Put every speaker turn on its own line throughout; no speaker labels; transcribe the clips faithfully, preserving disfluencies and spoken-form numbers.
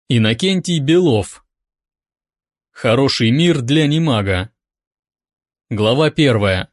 Иннокентий Белов. Хороший мир для немага. Глава первая.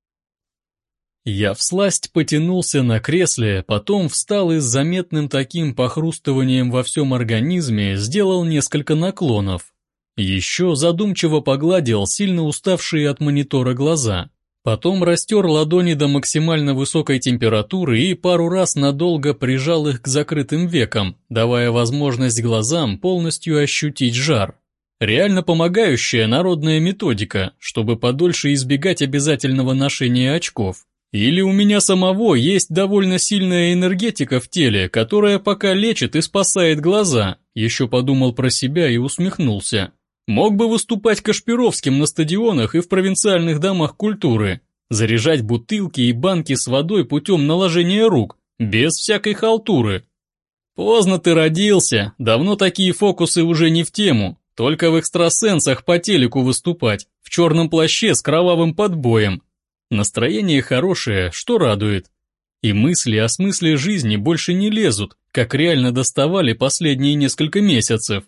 Я всласть потянулся на кресле, потом встал и с заметным таким похрустыванием во всем организме сделал несколько наклонов. Еще задумчиво погладил сильно уставшие от монитора глаза. Потом растер ладони до максимально высокой температуры и пару раз надолго прижал их к закрытым векам, давая возможность глазам полностью ощутить жар. Реально помогающая народная методика, чтобы подольше избегать обязательного ношения очков. Или у меня самого есть довольно сильная энергетика в теле, которая пока лечит и спасает глаза, еще подумал про себя и усмехнулся. Мог бы выступать Кашпировским на стадионах и в провинциальных домах культуры, заряжать бутылки и банки с водой путем наложения рук, без всякой халтуры. Поздно ты родился, давно такие фокусы уже не в тему, только в экстрасенсах по телеку выступать, в черном плаще с кровавым подбоем. Настроение хорошее, что радует. И мысли о смысле жизни больше не лезут, как реально доставали последние несколько месяцев.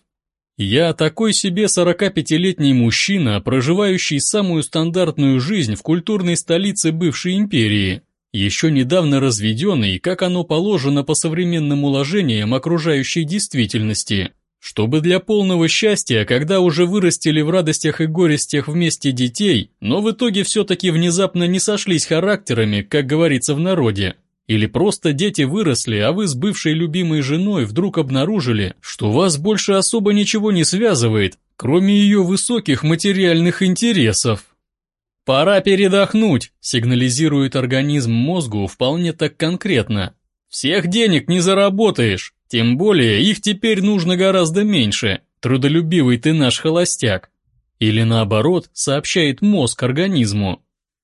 Я такой себе сорокапятилетний мужчина, проживающий самую стандартную жизнь в культурной столице бывшей империи, еще недавно разведенный, как оно положено по современным уложениям окружающей действительности, чтобы для полного счастья, когда уже вырастили в радостях и горестях вместе детей, но в итоге все-таки внезапно не сошлись характерами, как говорится в народе. Или просто дети выросли, а вы с бывшей любимой женой вдруг обнаружили, что вас больше особо ничего не связывает, кроме ее высоких материальных интересов. «Пора передохнуть», — сигнализирует организм мозгу вполне так конкретно. «Всех денег не заработаешь, тем более их теперь нужно гораздо меньше, трудолюбивый ты наш холостяк». Или наоборот, сообщает мозг организму.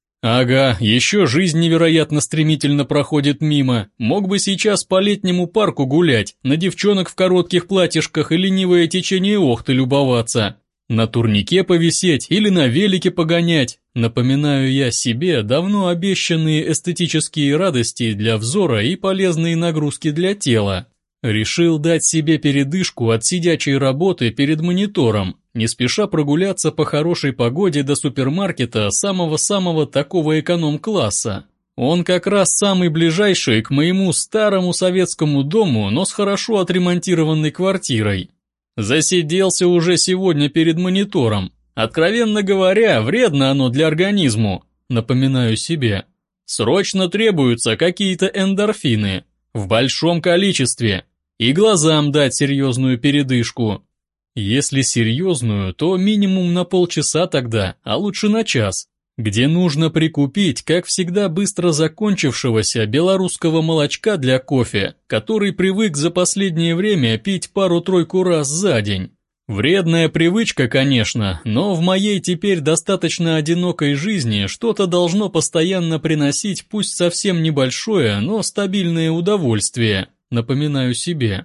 Ага, еще жизнь невероятно стремительно проходит мимо, мог бы сейчас по летнему парку гулять, на девчонок в коротких платьишках и ленивое течение Охты любоваться, на турнике повисеть или на велике погонять, напоминаю я себе давно обещанные эстетические радости для взора и полезные нагрузки для тела. Решил дать себе передышку от сидячей работы перед монитором, не спеша прогуляться по хорошей погоде до супермаркета самого-самого такого эконом-класса. Он как раз самый ближайший к моему старому советскому дому, но с хорошо отремонтированной квартирой. Засиделся уже сегодня перед монитором. Откровенно говоря, вредно оно для организма, напоминаю себе. Срочно требуются какие-то эндорфины, в большом количестве, и глазам дать серьезную передышку. Если серьезную, то минимум на полчаса тогда, а лучше на час, где нужно прикупить, как всегда, быстро закончившегося белорусского молочка для кофе, который привык за последнее время пить пару-тройку раз за день. Вредная привычка, конечно, но в моей теперь достаточно одинокой жизни что-то должно постоянно приносить пусть совсем небольшое, но стабильное удовольствие, напоминаю себе.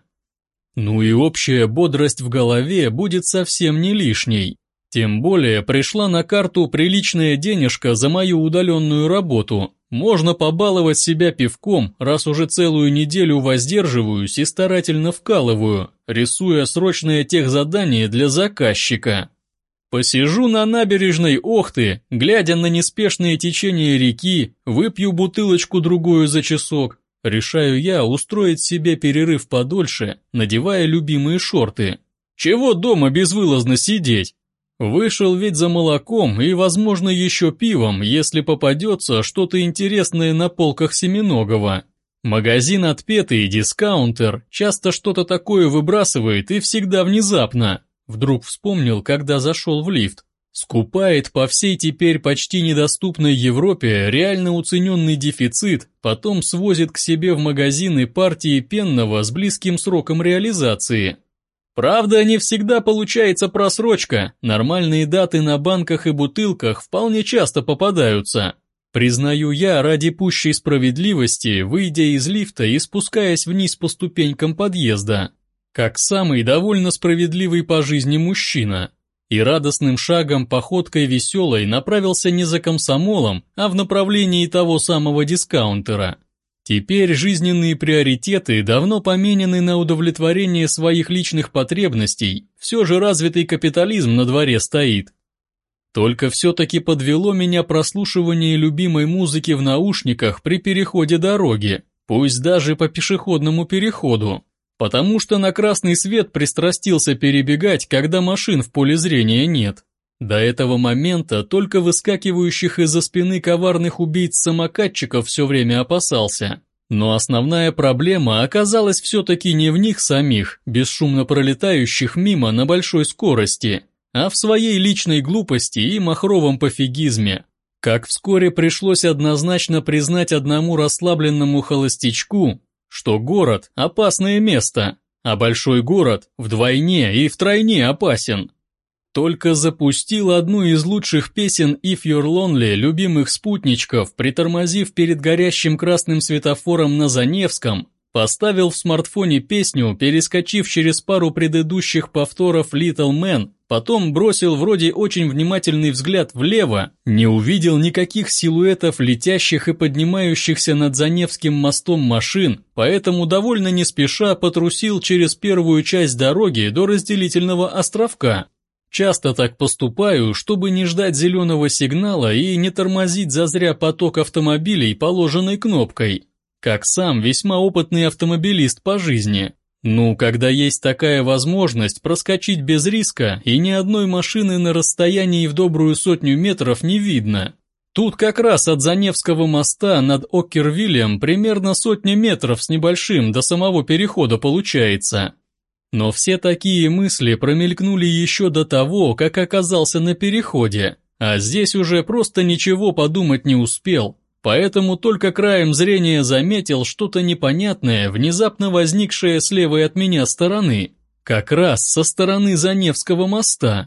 Ну и общая бодрость в голове будет совсем не лишней. Тем более пришла на карту приличная денежка за мою удаленную работу. Можно побаловать себя пивком, раз уже целую неделю воздерживаюсь и старательно вкалываю, рисуя срочное техзадание для заказчика. Посижу на набережной Охты, глядя на неспешное течение реки, выпью бутылочку-другую за часок. Решаю я устроить себе перерыв подольше, надевая любимые шорты. Чего дома безвылазно сидеть? Вышел ведь за молоком и, возможно, еще пивом, если попадется что-то интересное на полках Семеногова. Магазин отпетый, дискаунтер, часто что-то такое выбрасывает и всегда внезапно. Вдруг вспомнил, когда зашел в лифт. Скупает по всей теперь почти недоступной Европе реально уцененный дефицит, потом свозит к себе в магазины партии пенного с близким сроком реализации. Правда, не всегда получается просрочка, нормальные даты на банках и бутылках вполне часто попадаются. Признаю я ради пущей справедливости, выйдя из лифта и спускаясь вниз по ступенькам подъезда, как самый довольно справедливый по жизни мужчина. И радостным шагом, походкой веселой направился не за комсомолом, а в направлении того самого дискаунтера. Теперь жизненные приоритеты давно поменены на удовлетворение своих личных потребностей, все же развитый капитализм на дворе стоит. Только все-таки подвело меня прослушивание любимой музыки в наушниках при переходе дороги, пусть даже по пешеходному переходу, потому что на красный свет пристрастился перебегать, когда машин в поле зрения нет. До этого момента только выскакивающих из-за спины коварных убийц-самокатчиков все время опасался. Но основная проблема оказалась все-таки не в них самих, бесшумно пролетающих мимо на большой скорости, а в своей личной глупости и махровом пофигизме. Как вскоре пришлось однозначно признать одному расслабленному холостячку, что город – опасное место, а большой город вдвойне и втройне опасен. Только запустил одну из лучших песен If You're Lonely любимых спутничков, притормозив перед горящим красным светофором на Заневском, поставил в смартфоне песню, перескочив через пару предыдущих повторов Little Man, потом бросил вроде очень внимательный взгляд влево, не увидел никаких силуэтов летящих и поднимающихся над Заневским мостом машин, поэтому довольно не спеша потрусил через первую часть дороги до разделительного островка. Часто так поступаю, чтобы не ждать зеленого сигнала и не тормозить зазря поток автомобилей положенной кнопкой, как сам весьма опытный автомобилист по жизни. Ну, когда есть такая возможность проскочить без риска и ни одной машины на расстоянии в добрую сотню метров не видно. Тут как раз от Заневского моста над Оккервиллем примерно сотня метров с небольшим до самого перехода получается. Но все такие мысли промелькнули еще до того, как оказался на переходе, а здесь уже просто ничего подумать не успел, поэтому только краем зрения заметил что-то непонятное, внезапно возникшее с левой от меня стороны, как раз со стороны Заневского моста.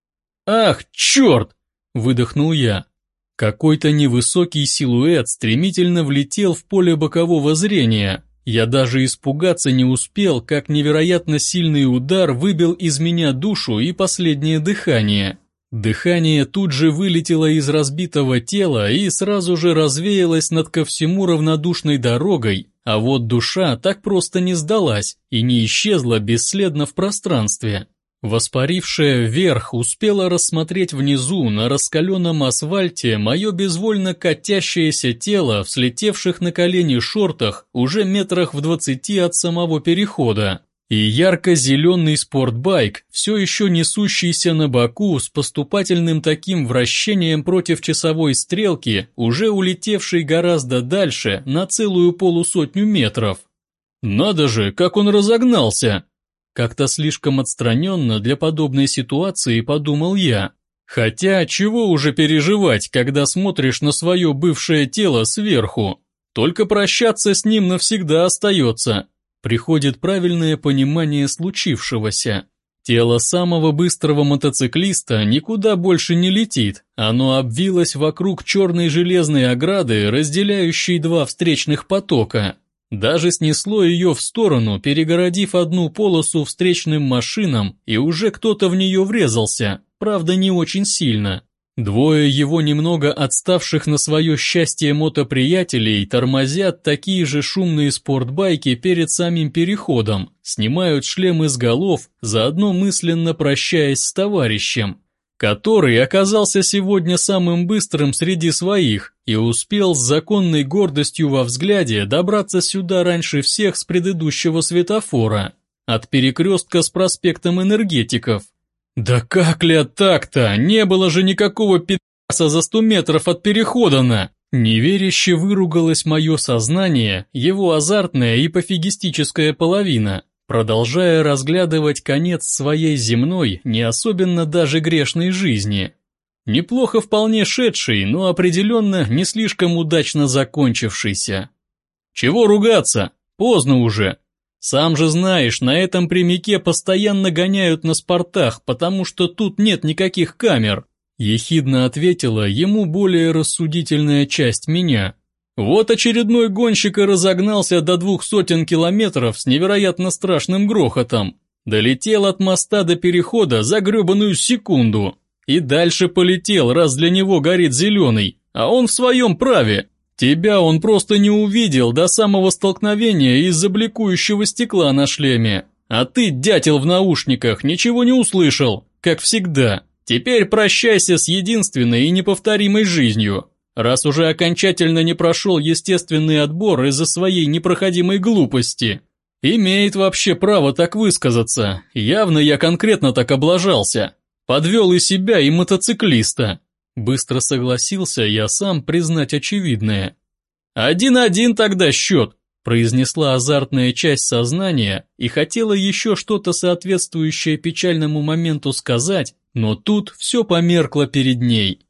«Ах, черт!» – выдохнул я. Какой-то невысокий силуэт стремительно влетел в поле бокового зрения. Я даже испугаться не успел, как невероятно сильный удар выбил из меня душу и последнее дыхание. Дыхание тут же вылетело из разбитого тела и сразу же развеялось над ко всему равнодушной дорогой, а вот душа так просто не сдалась и не исчезла бесследно в пространстве. Воспарившая вверх успела рассмотреть внизу на раскаленном асфальте мое безвольно катящееся тело в слетевших на колени шортах уже метрах в двадцати от самого перехода, и ярко-зеленый спортбайк, все еще несущийся на боку с поступательным таким вращением против часовой стрелки, уже улетевший гораздо дальше на целую полусотню метров. «Надо же, как он разогнался!» Как-то слишком отстраненно для подобной ситуации подумал я. Хотя, чего уже переживать, когда смотришь на свое бывшее тело сверху? Только прощаться с ним навсегда остается. Приходит правильное понимание случившегося. Тело самого быстрого мотоциклиста никуда больше не летит. Оно обвилось вокруг черной железной ограды, разделяющей два встречных потока. Даже снесло ее в сторону, перегородив одну полосу встречным машинам, и уже кто-то в нее врезался, правда не очень сильно. Двое его немного отставших на свое счастье мотоприятелей тормозят такие же шумные спортбайки перед самим переходом, снимают шлемы с голов, заодно мысленно прощаясь с товарищем, который оказался сегодня самым быстрым среди своих и успел с законной гордостью во взгляде добраться сюда раньше всех с предыдущего светофора, от перекрестка с проспектом Энергетиков. Да как ли так-то? Не было же никакого пи***са за сто метров от перехода-на! Неверяще выругалось мое сознание, его азартная и пофигистическая половина, продолжая разглядывать конец своей земной, не особенно даже грешной жизни. Неплохо вполне шедший, но определенно не слишком удачно закончившийся. Чего ругаться? Поздно уже. Сам же знаешь, на этом прямике постоянно гоняют на спортах, потому что тут нет никаких камер. Ехидно ответила ему более рассудительная часть меня. Вот очередной гонщик и разогнался до двух сотен километров с невероятно страшным грохотом. Долетел от моста до перехода за гребаную секунду. И дальше полетел, раз для него горит зеленый, а он в своем праве. Тебя он просто не увидел до самого столкновения из-за бликующего стекла на шлеме. А ты, дятел в наушниках, ничего не услышал, как всегда. Теперь прощайся с единственной и неповторимой жизнью. Раз уже окончательно не прошел естественный отбор из-за своей непроходимой глупости. Имеет вообще право так высказаться. Явно я конкретно так облажался. Подвел и себя, и мотоциклиста. Быстро согласился я сам признать очевидное. «Один-один тогда счет», – произнесла азартная часть сознания и хотела еще что-то соответствующее печальному моменту сказать, но тут все померкло перед ней.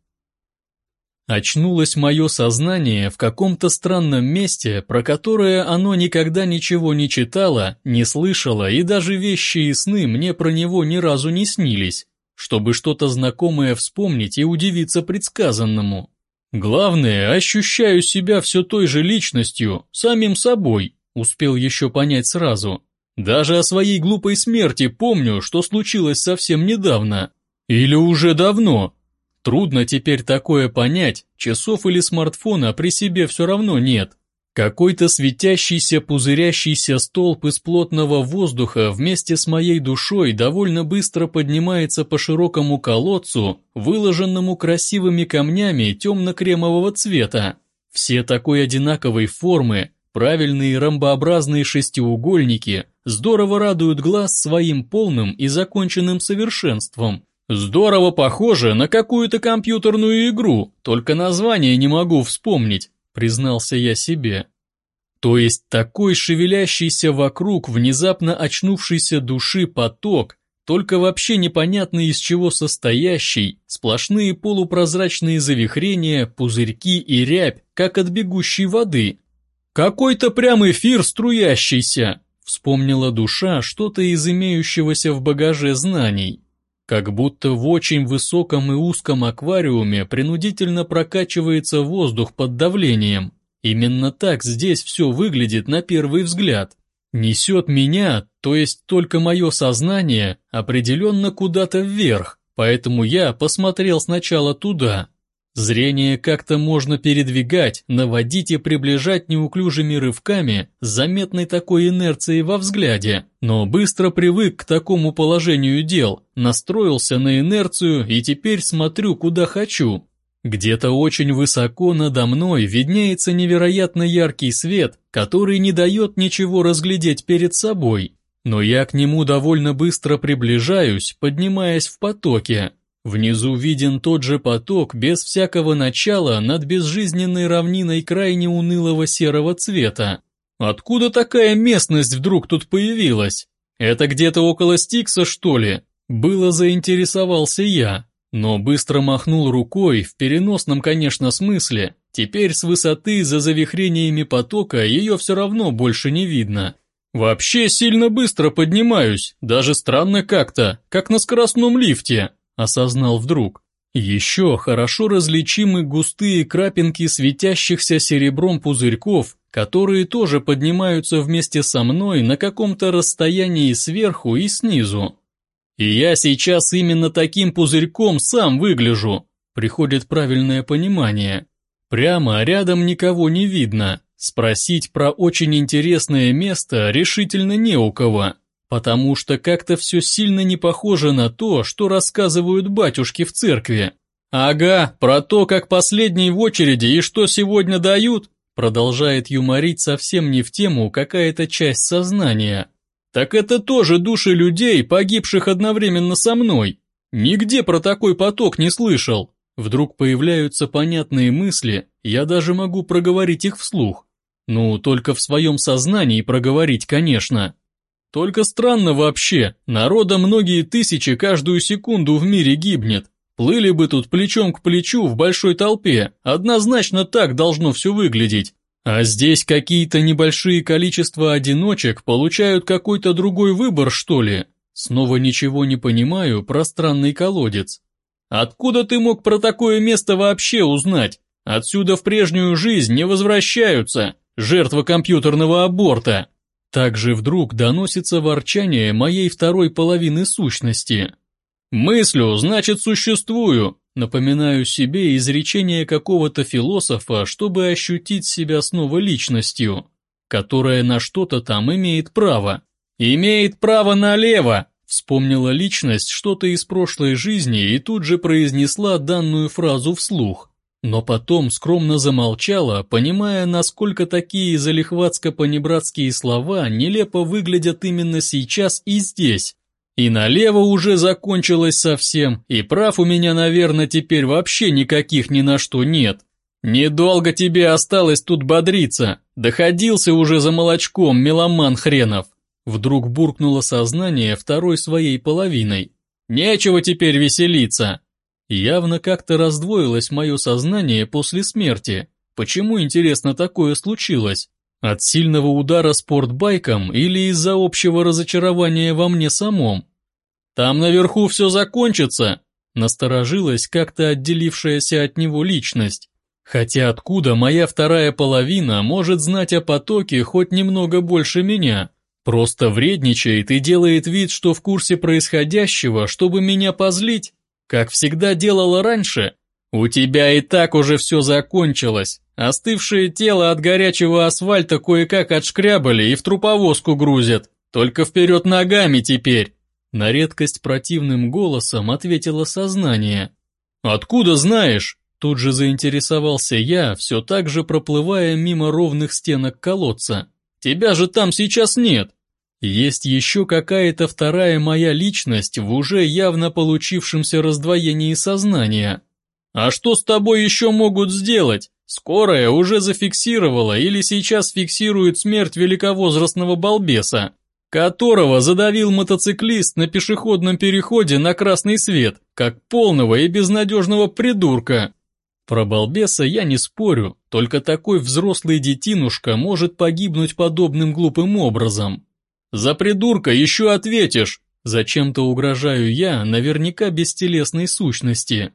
Очнулось мое сознание в каком-то странном месте, про которое оно никогда ничего не читало, не слышало, и даже вещи и сны мне про него ни разу не снились, чтобы что-то знакомое вспомнить и удивиться предсказанному. Главное, ощущаю себя все той же личностью, самим собой, успел еще понять сразу. Даже о своей глупой смерти помню, что случилось совсем недавно. Или уже давно. Трудно теперь такое понять, часов или смартфона при себе все равно нет. Какой-то светящийся, пузырящийся столб из плотного воздуха вместе с моей душой довольно быстро поднимается по широкому колодцу, выложенному красивыми камнями темно-кремового цвета. Все такой одинаковой формы, правильные ромбообразные шестиугольники, здорово радуют глаз своим полным и законченным совершенством. Здорово похоже на какую-то компьютерную игру, только название не могу вспомнить, признался я себе. То есть такой шевелящийся вокруг внезапно очнувшейся души поток, только вообще непонятно из чего состоящий, сплошные полупрозрачные завихрения, пузырьки и рябь, как от бегущей воды. Какой-то прям эфир струящийся, вспомнила душа что-то из имеющегося в багаже знаний. Как будто в очень высоком и узком аквариуме принудительно прокачивается воздух под давлением. Именно так здесь все выглядит на первый взгляд. Несет меня, то есть только мое сознание, определенно куда-то вверх, поэтому я посмотрел сначала туда. Зрение как-то можно передвигать, наводить и приближать неуклюжими рывками с заметной такой инерцией во взгляде, но быстро привык к такому положению дел, настроился на инерцию и теперь смотрю куда хочу. Где-то очень высоко надо мной виднеется невероятно яркий свет, который не дает ничего разглядеть перед собой, но я к нему довольно быстро приближаюсь, поднимаясь в потоке. Внизу виден тот же поток без всякого начала над безжизненной равниной крайне унылого серого цвета. Откуда такая местность вдруг тут появилась? Это где-то около Стикса, что ли? Было заинтересовался я, но быстро махнул рукой, в переносном, конечно, смысле. Теперь с высоты за завихрениями потока ее все равно больше не видно. Вообще сильно быстро поднимаюсь, даже странно как-то, как на скоростном лифте. Осознал вдруг. Еще хорошо различимы густые крапинки светящихся серебром пузырьков, которые тоже поднимаются вместе со мной на каком-то расстоянии сверху и снизу. И я сейчас именно таким пузырьком сам выгляжу. Приходит правильное понимание. Прямо рядом никого не видно. Спросить про очень интересное место решительно не у кого. Потому что как-то все сильно не похоже на то, что рассказывают батюшки в церкви. Ага, про то, как последний в очереди и что сегодня дают, продолжает юморить совсем не в тему какая-то часть сознания. Так это тоже души людей, погибших одновременно со мной. Нигде про такой поток не слышал. Вдруг появляются понятные мысли, я даже могу проговорить их вслух. Ну, только в своем сознании проговорить, конечно. Только странно вообще, народа многие тысячи каждую секунду в мире гибнет. Плыли бы тут плечом к плечу в большой толпе, однозначно так должно все выглядеть. А здесь какие-то небольшие количества одиночек получают какой-то другой выбор, что ли? Снова ничего не понимаю про странный колодец. Откуда ты мог про такое место вообще узнать? Отсюда в прежнюю жизнь не возвращаются, жертва компьютерного аборта. Также вдруг доносится ворчание моей второй половины сущности. «Мыслю, значит существую. напоминаю себе изречение какого-то философа, чтобы ощутить себя снова личностью, которая на что-то там имеет право. «Имеет право налево!» Вспомнила личность что-то из прошлой жизни и тут же произнесла данную фразу вслух. Но потом скромно замолчала, понимая, насколько такие залихватско-понебратские слова нелепо выглядят именно сейчас и здесь. И налево уже закончилось совсем, и прав у меня, наверное, теперь вообще никаких ни на что нет. Недолго тебе осталось тут бодриться, доходился уже за молочком, меломан хренов. Вдруг буркнуло сознание второй своей половиной. Нечего теперь веселиться. Явно как-то раздвоилось мое сознание после смерти. Почему, интересно, такое случилось? От сильного удара спортбайком или из-за общего разочарования во мне самом? Там наверху все закончится, насторожилась как-то отделившаяся от него личность. Хотя откуда моя вторая половина может знать о потоке хоть немного больше меня? Просто вредничает и делает вид, что в курсе происходящего, чтобы меня позлить, как всегда делала раньше. У тебя и так уже все закончилось. Остывшее тело от горячего асфальта кое-как отшкрябали и в труповозку грузят. Только вперед ногами теперь. На редкость противным голосом ответило сознание. «Откуда знаешь?» Тут же заинтересовался я, все так же проплывая мимо ровных стенок колодца. «Тебя же там сейчас нет!» Есть еще какая-то вторая моя личность в уже явно получившемся раздвоении сознания. А что с тобой еще могут сделать? Скорая уже зафиксировала или сейчас фиксирует смерть великовозрастного балбеса, которого задавил мотоциклист на пешеходном переходе на красный свет, как полного и безнадежного придурка. Про балбеса я не спорю, только такой взрослый детинушка может погибнуть подобным глупым образом. За придурка еще ответишь, зачем-то угрожаю я наверняка бестелесной сущности.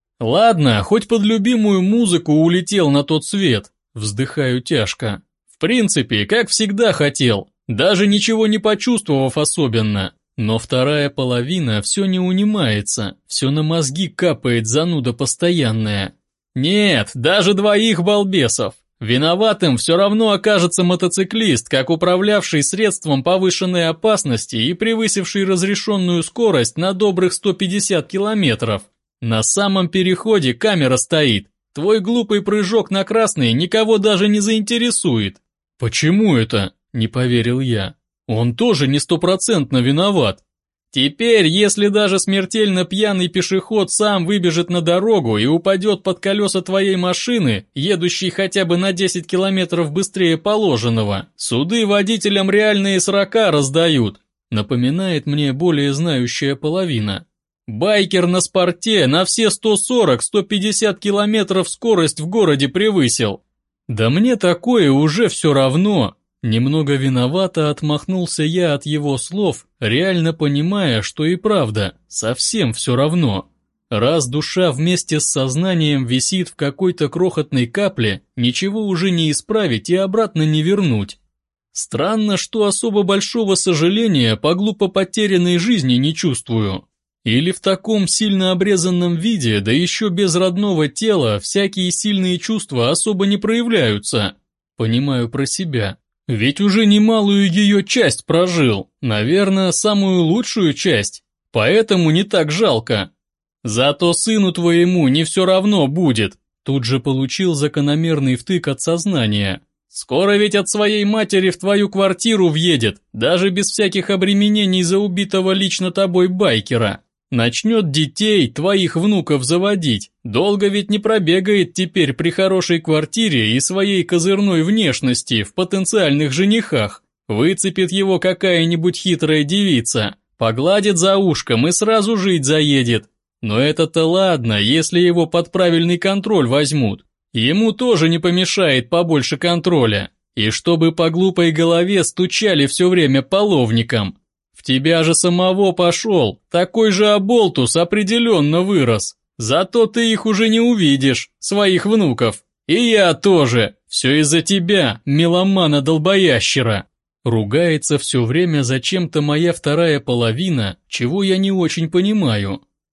Ладно, хоть под любимую музыку улетел на тот свет, вздыхаю тяжко. В принципе, как всегда хотел, даже ничего не почувствовав особенно. Но вторая половина все не унимается, все на мозги капает зануда постоянная. Нет, даже двоих балбесов. Виноватым все равно окажется мотоциклист, как управлявший средством повышенной опасности и превысивший разрешенную скорость на добрых сто пятьдесят километров. На самом переходе камера стоит. Твой глупый прыжок на красный никого даже не заинтересует. Почему это? Не поверил я. Он тоже не стопроцентно виноват. Теперь, если даже смертельно пьяный пешеход сам выбежит на дорогу и упадет под колеса твоей машины, едущей хотя бы на десять километров быстрее положенного, суды водителям реальные срока раздают, напоминает мне более знающая половина. Байкер на спорте на все сто сорок — сто пятьдесят километров скорость в городе превысил. Да мне такое уже все равно. Немного виновато отмахнулся я от его слов, реально понимая, что и правда, совсем все равно. Раз душа вместе с сознанием висит в какой-то крохотной капле, ничего уже не исправить и обратно не вернуть. Странно, что особо большого сожаления по глупо потерянной жизни не чувствую. Или в таком сильно обрезанном виде, да еще без родного тела, всякие сильные чувства особо не проявляются. Понимаю про себя. Ведь уже немалую ее часть прожил, наверное, самую лучшую часть, поэтому не так жалко. Зато сыну твоему не все равно будет, тут же получил закономерный втык от сознания. Скоро ведь от своей матери в твою квартиру въедет, даже без всяких обременений за убитого лично тобой байкера. Начнет детей, твоих внуков заводить, долго ведь не пробегает теперь при хорошей квартире и своей козырной внешности в потенциальных женихах. Выцепит его какая-нибудь хитрая девица, погладит за ушком и сразу жить заедет. Но это-то ладно, если его под правильный контроль возьмут. Ему тоже не помешает побольше контроля. И чтобы по глупой голове стучали все время половником. В тебя же самого пошел, такой же оболтус определенно вырос. Зато ты их уже не увидишь, своих внуков. И я тоже, все из-за тебя, меломана-долбоящера. Ругается все время зачем-то моя вторая половина, чего я не очень понимаю.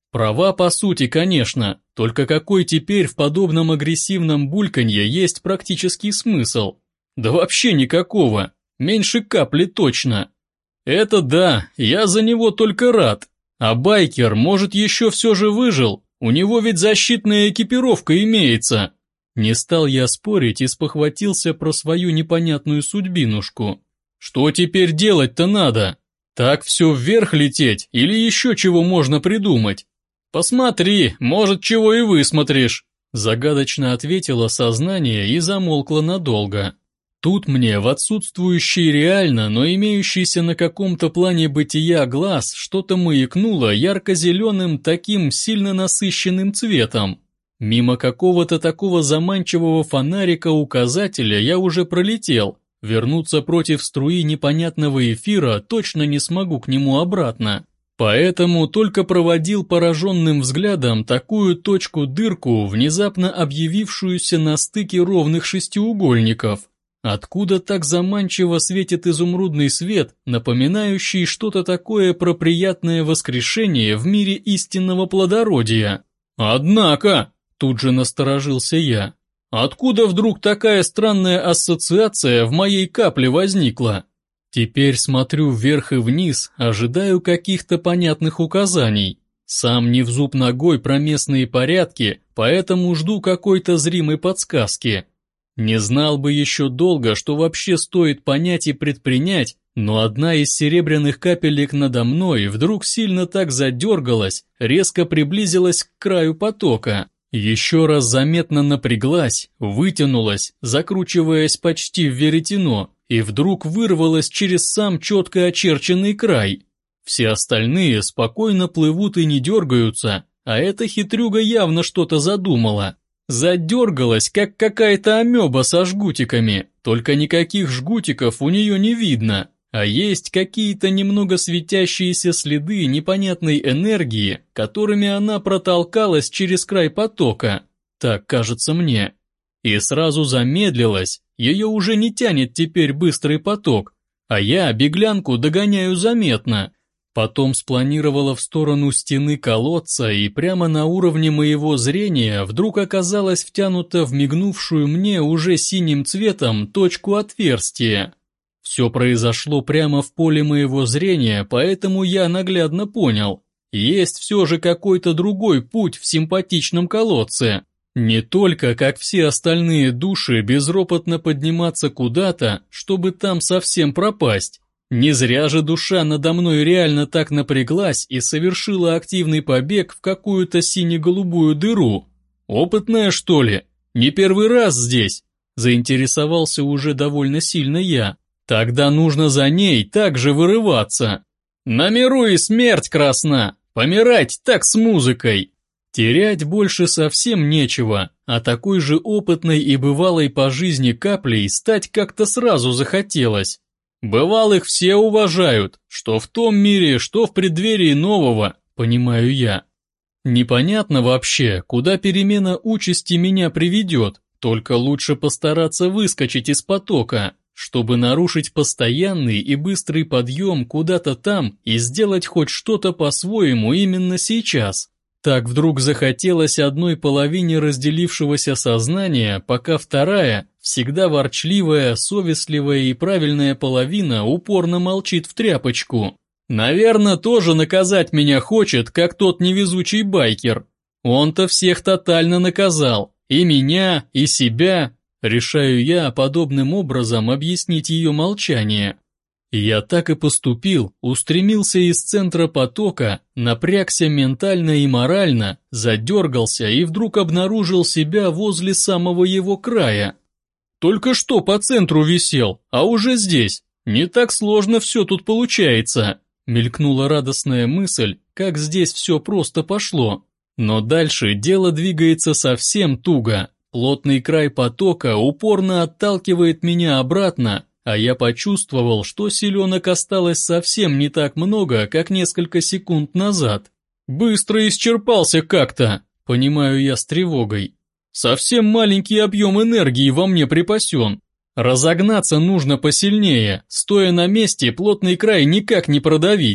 Права по сути, конечно, только какой теперь в подобном агрессивном бульканье есть практический смысл? Да вообще никакого, меньше капли точно. Это да, я за него только рад. А байкер, может, еще все же выжил, у него ведь защитная экипировка имеется. Не стал я спорить и спохватился про свою непонятную судьбинушку. Что теперь делать-то надо? Так все вверх лететь или еще чего можно придумать? Посмотри, может, чего и высмотришь, загадочно ответило сознание и замолкло надолго. Тут мне в отсутствующий реально, но имеющийся на каком-то плане бытия глаз что-то маякнуло ярко-зеленым таким сильно насыщенным цветом. Мимо какого-то такого заманчивого фонарика-указателя я уже пролетел. Вернуться против струи непонятного эфира точно не смогу к нему обратно. Поэтому только проводил пораженным взглядом такую точку-дырку, внезапно объявившуюся на стыке ровных шестиугольников. Откуда так заманчиво светит изумрудный свет, напоминающий что-то такое про приятное воскрешение в мире истинного плодородия? Однако, тут же насторожился я, откуда вдруг такая странная ассоциация в моей капле возникла? Теперь смотрю вверх и вниз, ожидаю каких-то понятных указаний. Сам не в зуб ногой про местные порядки, поэтому жду какой-то зримой подсказки. Не знал бы еще долго, что вообще стоит понять и предпринять, но одна из серебряных капелек надо мной вдруг сильно так задергалась, резко приблизилась к краю потока. Еще раз заметно напряглась, вытянулась, закручиваясь почти в веретено, и вдруг вырвалась через сам четко очерченный край. Все остальные спокойно плывут и не дергаются, а эта хитрюга явно что-то задумала. Задергалась, как какая-то амеба со жгутиками, только никаких жгутиков у нее не видно, а есть какие-то немного светящиеся следы непонятной энергии, которыми она протолкалась через край потока, так кажется мне. И сразу замедлилась, ее уже не тянет теперь быстрый поток, а я беглянку догоняю заметно. Потом спланировала в сторону стены колодца и прямо на уровне моего зрения вдруг оказалась втянута в мигнувшую мне уже синим цветом точку отверстия. Все произошло прямо в поле моего зрения, поэтому я наглядно понял, есть все же какой-то другой путь в симпатичном колодце. Не только, как все остальные души, безропотно подниматься куда-то, чтобы там совсем пропасть. Не зря же душа надо мной реально так напряглась и совершила активный побег в какую-то сине-голубую дыру. Опытная, что ли? Не первый раз здесь? Заинтересовался уже довольно сильно я. Тогда нужно за ней также вырываться. На миру и смерть красна, помирать так с музыкой. Терять больше совсем нечего, а такой же опытной и бывалой по жизни каплей стать как-то сразу захотелось. Бывалых все уважают, что в том мире, что в преддверии нового, понимаю я. Непонятно вообще, куда перемена участи меня приведет, только лучше постараться выскочить из потока, чтобы нарушить постоянный и быстрый подъем куда-то там и сделать хоть что-то по-своему именно сейчас. Так вдруг захотелось одной половине разделившегося сознания, пока вторая, всегда ворчливая, совестливая и правильная половина упорно молчит в тряпочку. Наверное, тоже наказать меня хочет, как тот невезучий байкер. Он-то всех тотально наказал, и меня, и себя. Решаю я подобным образом объяснить ее молчание. Я так и поступил, устремился из центра потока, напрягся ментально и морально, задергался и вдруг обнаружил себя возле самого его края. Только что по центру висел, а уже здесь. Не так сложно все тут получается. Мелькнула радостная мысль, как здесь все просто пошло. Но дальше дело двигается совсем туго. Плотный край потока упорно отталкивает меня обратно, а я почувствовал, что селенок осталось совсем не так много, как несколько секунд назад. Быстро исчерпался как-то, понимаю я с тревогой. Совсем маленький объем энергии во мне припасен. Разогнаться нужно посильнее, стоя на месте плотный край никак не продавить.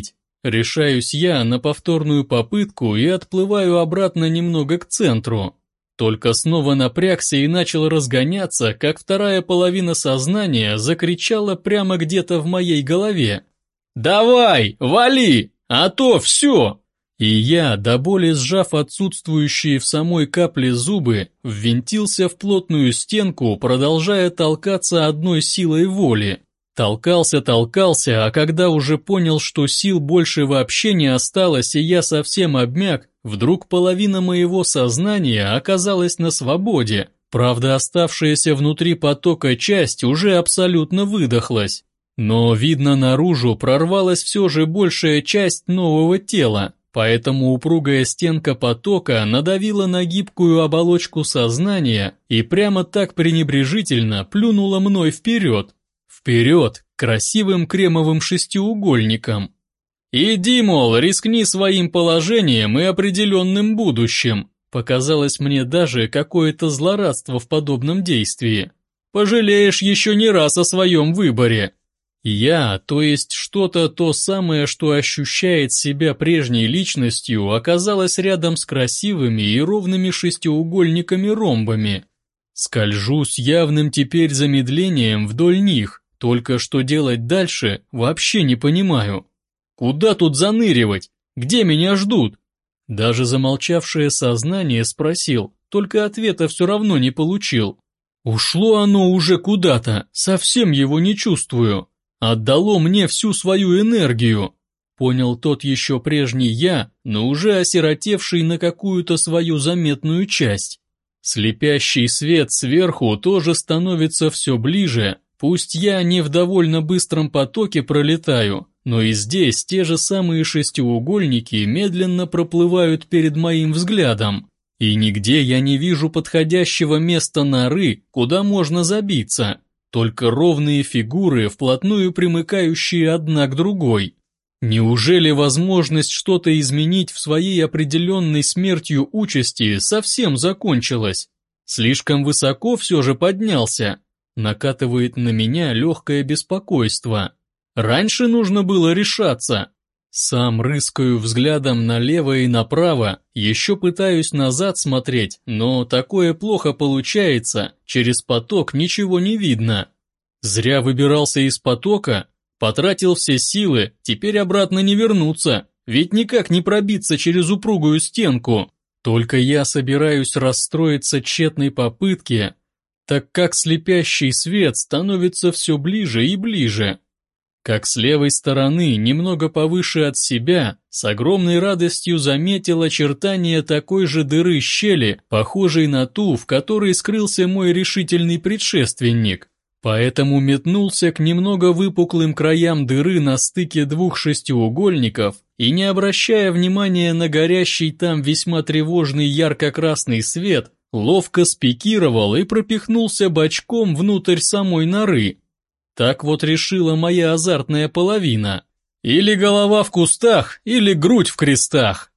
Решаюсь я на повторную попытку и отплываю обратно немного к центру. Только снова напрягся и начал разгоняться, как вторая половина сознания закричала прямо где-то в моей голове. «Давай, вали, а то все!» И я, до боли сжав отсутствующие в самой капле зубы, ввинтился в плотную стенку, продолжая толкаться одной силой воли. Толкался, толкался, а когда уже понял, что сил больше вообще не осталось и я совсем обмяк, вдруг половина моего сознания оказалась на свободе. Правда, оставшаяся внутри потока часть уже абсолютно выдохлась. Но, видно, наружу прорвалась все же большая часть нового тела, поэтому упругая стенка потока надавила на гибкую оболочку сознания и прямо так пренебрежительно плюнула мной вперед. Вперед, к красивым кремовым шестиугольникам. «Иди, мол, рискни своим положением и определенным будущим», показалось мне даже какое-то злорадство в подобном действии. «Пожалеешь еще не раз о своем выборе». Я, то есть что-то то самое, что ощущает себя прежней личностью, оказалось рядом с красивыми и ровными шестиугольниками-ромбами. Скольжу с явным теперь замедлением вдоль них. Только что делать дальше, вообще не понимаю. Куда тут заныривать? Где меня ждут? Даже замолчавшее сознание спросил, только ответа все равно не получил. Ушло оно уже куда-то, совсем его не чувствую. Отдало мне всю свою энергию. Понял тот еще прежний я, но уже осиротевший на какую-то свою заметную часть. Слепящий свет сверху тоже становится все ближе. Пусть я не в довольно быстром потоке пролетаю, но и здесь те же самые шестиугольники медленно проплывают перед моим взглядом. И нигде я не вижу подходящего места норы, куда можно забиться, только ровные фигуры, вплотную примыкающие одна к другой. Неужели возможность что-то изменить в своей определенной смертью участи совсем закончилась? Слишком высоко все же поднялся. Накатывает на меня легкое беспокойство. Раньше нужно было решаться. Сам рыскаю взглядом налево и направо, еще пытаюсь назад смотреть, но такое плохо получается, через поток ничего не видно. Зря выбирался из потока, потратил все силы, теперь обратно не вернуться, ведь никак не пробиться через упругую стенку. Только я собираюсь расстроиться тщетной попытке, так как слепящий свет становится все ближе и ближе. Как с левой стороны, немного повыше от себя, с огромной радостью заметил очертания такой же дыры-щели, похожей на ту, в которой скрылся мой решительный предшественник. Поэтому метнулся к немного выпуклым краям дыры на стыке двух шестиугольников и, не обращая внимания на горящий там весьма тревожный ярко-красный свет, ловко спикировал и пропихнулся бочком внутрь самой норы. Так вот решила моя азартная половина. Или голова в кустах, или грудь в крестах.